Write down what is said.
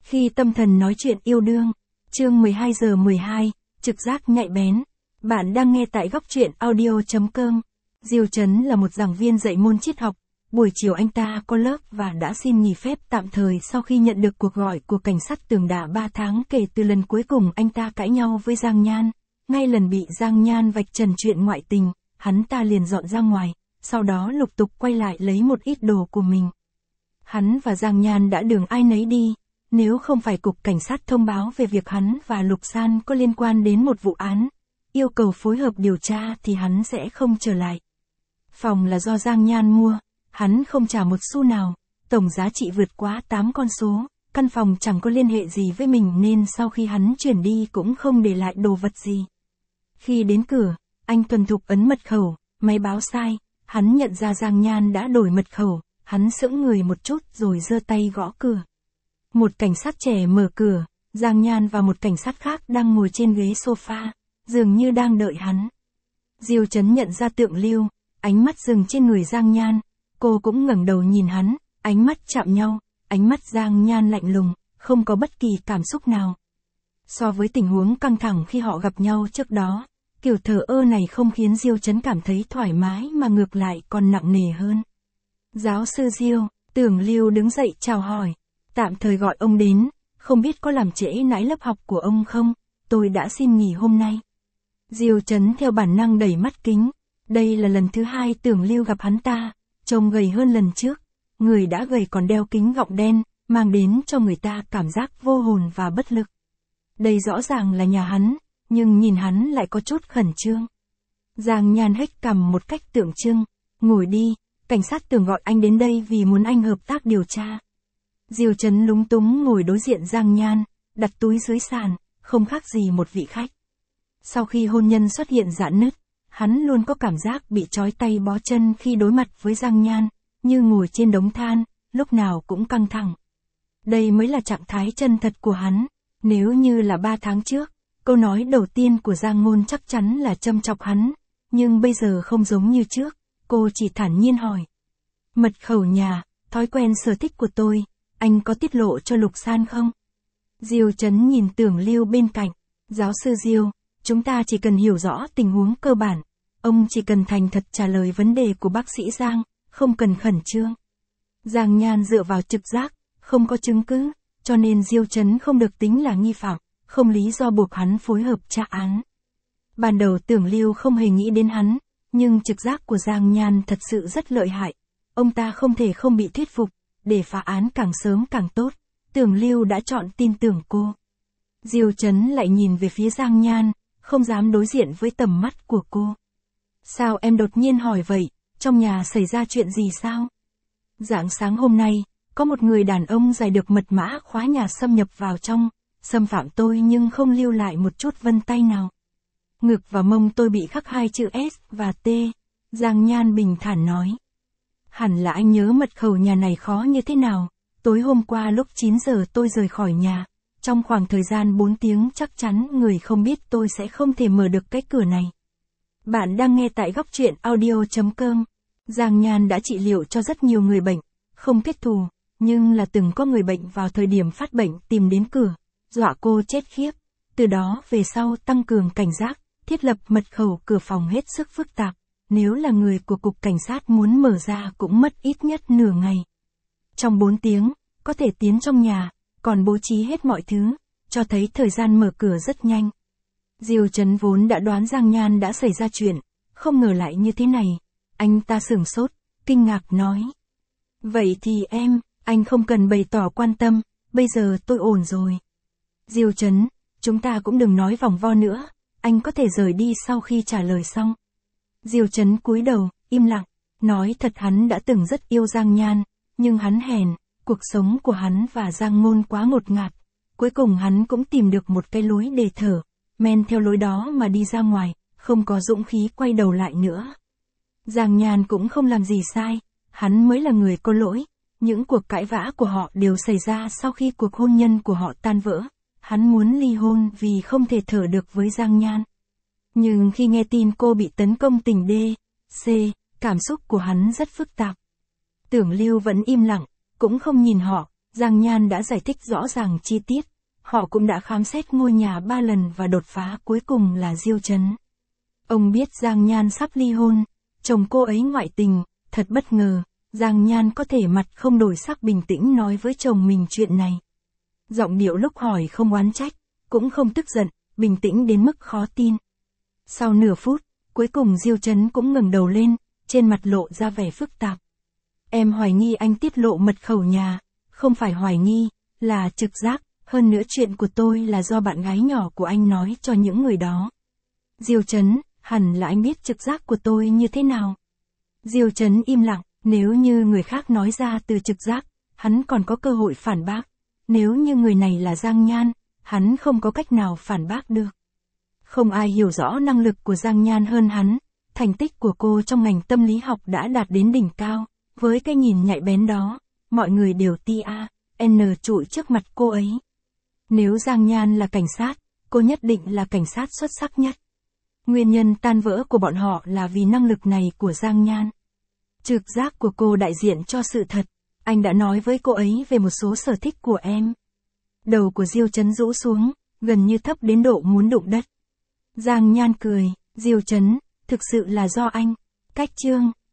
Khi tâm thần nói chuyện yêu đương, chương 12 giờ 12, trực giác nhạy bén. Bạn đang nghe tại góc truyện audio.com. Diêu Chấn là một giảng viên dạy môn triết học. Buổi chiều anh ta có lớp và đã xin nghỉ phép tạm thời sau khi nhận được cuộc gọi của cảnh sát tường đã 3 tháng kể từ lần cuối cùng anh ta cãi nhau với Giang Nhan. Ngay lần bị Giang Nhan vạch trần chuyện ngoại tình, hắn ta liền dọn ra ngoài, sau đó lục tục quay lại lấy một ít đồ của mình. Hắn và Giang Nhan đã đường ai nấy đi. Nếu không phải cục cảnh sát thông báo về việc hắn và Lục San có liên quan đến một vụ án, yêu cầu phối hợp điều tra thì hắn sẽ không trở lại. Phòng là do Giang Nhan mua, hắn không trả một xu nào, tổng giá trị vượt quá 8 con số, căn phòng chẳng có liên hệ gì với mình nên sau khi hắn chuyển đi cũng không để lại đồ vật gì. Khi đến cửa, anh thuần thục ấn mật khẩu, máy báo sai, hắn nhận ra Giang Nhan đã đổi mật khẩu, hắn sững người một chút rồi giơ tay gõ cửa. Một cảnh sát trẻ mở cửa, Giang Nhan và một cảnh sát khác đang ngồi trên ghế sofa, dường như đang đợi hắn. Diêu Chấn nhận ra Tượng Lưu, ánh mắt dừng trên người Giang Nhan, cô cũng ngẩng đầu nhìn hắn, ánh mắt chạm nhau, ánh mắt Giang Nhan lạnh lùng, không có bất kỳ cảm xúc nào. So với tình huống căng thẳng khi họ gặp nhau trước đó, kiểu thờ ơ này không khiến Diêu Chấn cảm thấy thoải mái mà ngược lại còn nặng nề hơn. Giáo sư Diêu, Tưởng Lưu đứng dậy chào hỏi. Tạm thời gọi ông đến, không biết có làm trễ nải lớp học của ông không, tôi đã xin nghỉ hôm nay. Diêu Chấn theo bản năng đẩy mắt kính, đây là lần thứ hai Tưởng Lưu gặp hắn ta, trông gầy hơn lần trước, người đã gầy còn đeo kính gọng đen, mang đến cho người ta cảm giác vô hồn và bất lực. Đây rõ ràng là nhà hắn, nhưng nhìn hắn lại có chút khẩn trương. Giang Nhan hếch cằm một cách tượng trưng, ngồi đi, cảnh sát Tưởng gọi anh đến đây vì muốn anh hợp tác điều tra. Diêu Chấn lúng túng ngồi đối diện Giang Nhan, đặt túi dưới sàn, không khác gì một vị khách. Sau khi hôn nhân xuất hiện rạn nứt, hắn luôn có cảm giác bị trói tay bó chân khi đối mặt với Giang Nhan, như ngồi trên đống than, lúc nào cũng căng thẳng. Đây mới là trạng thái chân thật của hắn, nếu như là 3 tháng trước, câu nói đầu tiên của Giang Ngôn chắc chắn là châm chọc hắn, nhưng bây giờ không giống như trước, cô chỉ thản nhiên hỏi. Mật khẩu nhà, thói quen sở thích của tôi. Anh có tiết lộ cho Lục San không? Diêu Chấn nhìn Tưởng Lưu bên cạnh. Giáo sư Diêu, chúng ta chỉ cần hiểu rõ tình huống cơ bản. Ông chỉ cần thành thật trả lời vấn đề của bác sĩ Giang, không cần khẩn trương. Giang Nhan dựa vào trực giác, không có chứng cứ, cho nên Diêu Chấn không được tính là nghi phạm, không lý do buộc hắn phối hợp tra án. Ban đầu Tưởng Lưu không hề nghĩ đến hắn, nhưng trực giác của Giang Nhan thật sự rất lợi hại. Ông ta không thể không bị thuyết phục. Để phá án càng sớm càng tốt, Tưởng Lưu đã chọn tin tưởng cô. Diêu Chấn lại nhìn về phía Giang Nhan, không dám đối diện với tầm mắt của cô. Sao em đột nhiên hỏi vậy, trong nhà xảy ra chuyện gì sao? Rạng sáng hôm nay, có một người đàn ông giải được mật mã khóa nhà xâm nhập vào trong, xâm phạm tôi nhưng không lưu lại một chút vân tay nào. Ngực và mông tôi bị khắc 2 chữ S và T, Giang Nhan bình thản nói. Hẳn là anh nhớ mật khẩu nhà này khó như thế nào, tối hôm qua lúc 9 giờ tôi rời khỏi nhà, trong khoảng thời gian 4 tiếng chắc chắn người không biết tôi sẽ không thể mở được cái cửa này. Bạn đang nghe tại góc truyện audio.com. Giang Nhan đã trị liệu cho rất nhiều người bệnh, không kết thù, nhưng là từng có người bệnh vào thời điểm phát bệnh tìm đến cửa, dọa cô chết khiếp, từ đó về sau tăng cường cảnh giác, thiết lập mật khẩu cửa phòng hết sức phức tạp. Nếu là người của cục cảnh sát muốn mở ra cũng mất ít nhất nửa ngày. Trong 4 tiếng, có thể tiến trong nhà, còn bố trí hết mọi thứ, cho thấy thời gian mở cửa rất nhanh. Diêu Chấn vốn đã đoán Giang Nhan đã xảy ra chuyện, không ngờ lại như thế này. Anh ta sửng sốt, kinh ngạc nói. Vậy thì anh không cần bày tỏ quan tâm, bây giờ tôi ổn rồi. Diêu Chấn, chúng ta cũng đừng nói vòng vo nữa, anh có thể rời đi sau khi trả lời xong. Diêu Chấn cúi đầu, im lặng, nói thật hắn đã từng rất yêu Giang Nhan, nhưng hắn hèn, cuộc sống của hắn và Giang Ngôn quá ngột ngạt, cuối cùng hắn cũng tìm được một cái lối để thở, men theo lối đó mà đi ra ngoài, không có dũng khí quay đầu lại nữa. Giang Nhan cũng không làm gì sai, hắn mới là người có lỗi, những cuộc cãi vã của họ đều xảy ra sau khi cuộc hôn nhân của họ tan vỡ, hắn muốn ly hôn vì không thể thở được với Giang Nhan. Nhưng khi nghe tin cô bị tấn công tình D.C., cảm xúc của hắn rất phức tạp. Tưởng Lưu vẫn im lặng, cũng không nhìn họ, Giang Nhan đã giải thích rõ ràng chi tiết. Họ cũng đã khám xét ngôi nhà 3 lần và đột phá cuối cùng là Diêu Chấn. Ông biết Giang Nhan sắp ly hôn, chồng cô ấy ngoại tình, thật bất ngờ, Giang Nhan có thể mặt không đổi sắc bình tĩnh nói với chồng mình chuyện này. Giọng điệu lúc hỏi không oán trách, cũng không tức giận, bình tĩnh đến mức khó tin. Sau nửa phút, cuối cùng Diêu Chấn cũng ngẩng đầu lên, trên mặt lộ ra vẻ phức tạp. Em hoài nghi anh tiết lộ mật khẩu nhà, không phải hoài nghi, là trực giác, hơn nữa chuyện của tôi là do bạn gái nhỏ của anh nói cho những người đó. Diêu Chấn, hẳn là anh biết trực giác của tôi như thế nào. Diêu Chấn im lặng, nếu như người khác nói ra từ trực giác, hắn còn có cơ hội phản bác. Nếu như người này là Giang Nhan, hắn không có cách nào phản bác được. Không ai hiểu rõ năng lực của Giang Nhan hơn hắn, thành tích của cô trong ngành tâm lý học đã đạt đến đỉnh cao, với cái nhìn nhạy bén đó, mọi người đều N trụi trước mặt cô ấy. Nếu Giang Nhan là cảnh sát, cô nhất định là cảnh sát xuất sắc nhất. Nguyên nhân tan vỡ của bọn họ là vì năng lực này của Giang Nhan. Trực giác của cô đại diện cho sự thật, anh đã nói với cô ấy về một số sở thích của em. Đầu của Diêu Chấn rũ xuống, gần như thấp đến độ muốn đụng đất. Giang Nhan cười, Diêu Chấn, thực sự là do anh. Cách chương